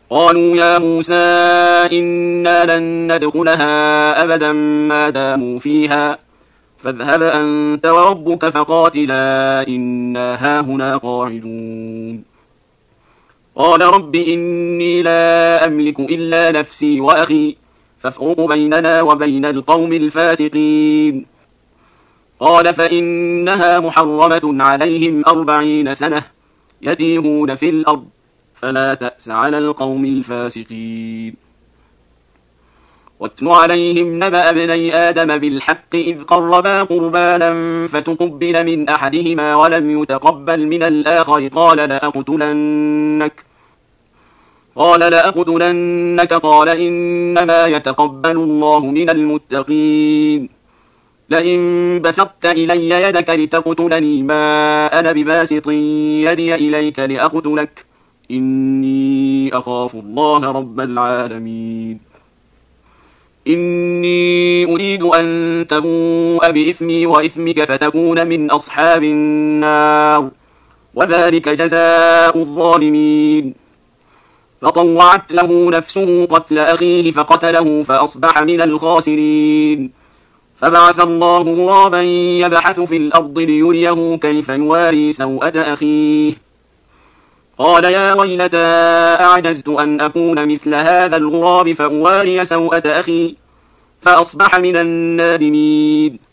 قالوا يا موسى إنا لن ندخلها أبدا ما داموا فيها فاذهب أنت وربك فقاتلا إنا هاهنا قاعدون. قال رب إني لا أملك إلا نفسي وأخي فافرق بيننا وبين القوم الفاسقين. قال فإنها محرمة عليهم 40 سنة يتيهون في الأرض فلا تأس على القوم الفاسقين. واتل عليهم نبأ ابني آدم بالحق إذ قربا قربانا فتقبل من أحدهما ولم يتقبل من الآخر قال لأقتلنك قال إنما يتقبل الله من المتقين. لئن بسطت إلي يدك لتقتلني ما أنا بباسط يدي إليك لأقتلك إني أخاف الله رب العالمين. إني أريد أن تبوء بإثمي وإثمك فتكون من أصحاب النار وذلك جزاء الظالمين. فطوعت له نفسه قتل أخيه فقتله فأصبح من الخاسرين. فبعث الله غرابا يبحث في الأرض ليريه كيف يواري سوءة أخيه قال يا ويلتى أعجزت أن أكون مثل هذا الغراب فأواري سوءة أخي فأصبح من النادمين.